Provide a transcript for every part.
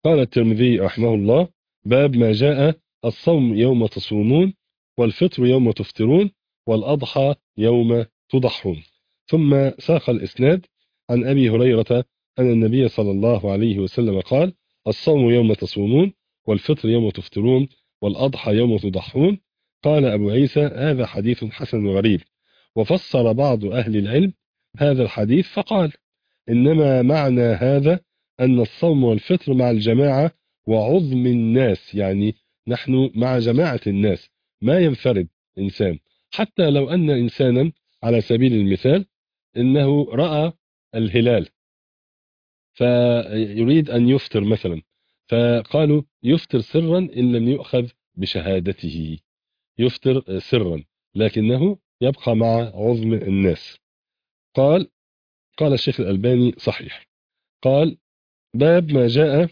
قال الترمذي رحمه الله: باب ما جاء الصوم يوم تصومون، والفطر يوم تفطرون، والأضحى يوم تضحون. ثم ساق الإسناد عن أبي هريرة أن النبي صلى الله عليه وسلم قال: الصوم يوم تصومون، والفطر يوم تفطرون، والأضحى يوم تضحون. قال أبو عيسى: هذا حديث حسن غريب. وفسر بعض أهل العلم هذا الحديث فقال: إنما معنى هذا أن الصوم والفطر مع الجماعة وعظم الناس، يعني نحن مع جماعة الناس، ما ينفرد إنسان. حتى لو أن إنسانا على سبيل المثال إنه رأى الهلال فيريد أن يفطر مثلا، فقالوا يفطر سرا إن لم يؤخذ بشهادته، يفطر سرا لكنه يبقى مع عظم الناس. قال الشيخ الألباني: صحيح. قال: باب ما جاء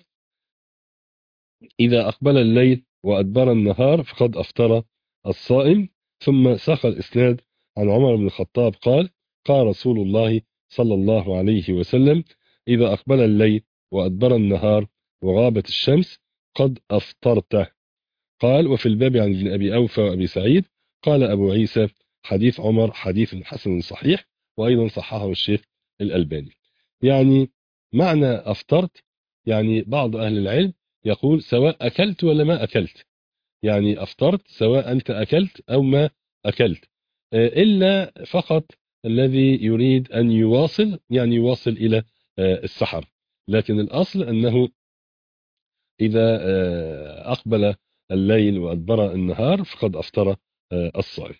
إذا أقبل الليل وأدبر النهار فقد أفطر الصائم. ثم ساق الإسناد عن عمر بن الخطاب قال: قال رسول الله صلى الله عليه وسلم: إذا أقبل الليل وأدبر النهار وغابت الشمس قد أفطرته. قال: وفي الباب عن ابن أبي أوفى وأبي سعيد. قال أبو عيسى: حديث عمر حديث حسن صحيح، وأيضا صححه الشيخ الألباني. يعني معنى أفطرت، يعني بعض أهل العلم يقول سواء أكلت ولا ما أكلت، يعني أفطرت سواء أنت أكلت أو ما أكلت، إلا فقط الذي يريد أن يواصل، يعني يواصل إلى السحر. لكن الأصل أنه إذا أقبل الليل وأدبر النهار فقد أفطر الصائم.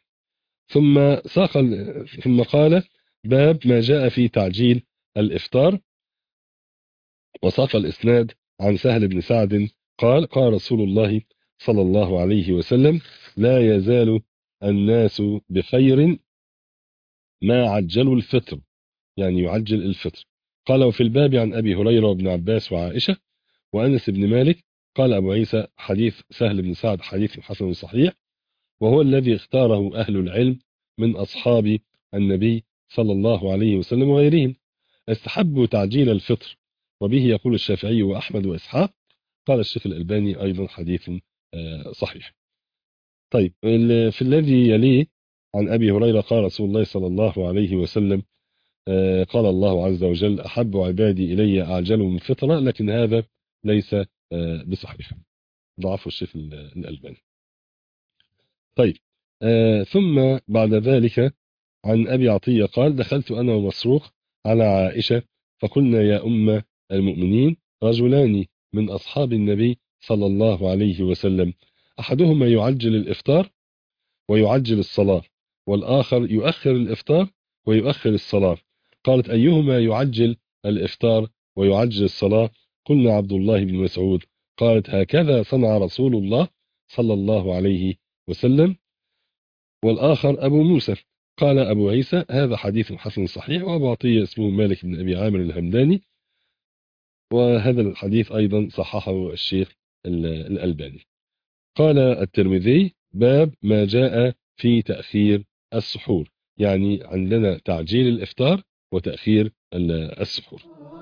ثم قال: باب ما جاء في تعجيل الإفطار. وساق الإسناد عن سهل بن سعد قال: قال رسول الله صلى الله عليه وسلم: لا يزال الناس بخير ما عجلوا الفطر، يعني يعجل الفطر. قال: وفي الباب عن أبي هريرة وابن عباس وعائشة وأنس بن مالك. قال أبو عيسى: حديث سهل بن سعد حديث حسن صحيح، وهو الذي اختاره أهل العلم من أصحاب النبي صلى الله عليه وسلم وغيرهم. استحبوا تعجيل الفطر، وبه يقول الشافعي وأحمد وإسحاق. قال الشيخ الألباني أيضا حديث صحيح. طيب، في الذي يليه عن أبي هريرة قال رسول الله صلى الله عليه وسلم: قال الله عز وجل: أحب عبادي إلي أعجلهم فطرة. لكن هذا ليس بصحيح، ضعفه الشيخ الألباني. طيب، ثم بعد ذلك عن أبي عطية قال: دخلت أنا ومسروق على عائشة فقلنا: يا أم المؤمنين، رجلان من أصحاب النبي صلى الله عليه وسلم، أحدهما يعجل الإفطار ويعجل الصلاة، والآخر يؤخر الإفطار ويؤخر الصلاة. قالت: أيهما يعجل الإفطار ويعجل الصلاة؟ قلنا: عبد الله بن مسعود. قالت: هكذا صنع رسول الله صلى الله عليه وسلم. والآخر أبو موسى. قال أبو عيسى: هذا حديث حسن صحيح. وأبو عطية اسمه مالك بن أبي عامر الهمداني، وهذا الحديث أيضا صححه الشيخ الألباني. قال الترمذي: باب ما جاء في تأخير السحور، يعني عندنا تعجيل الإفطار وتأخير السحور.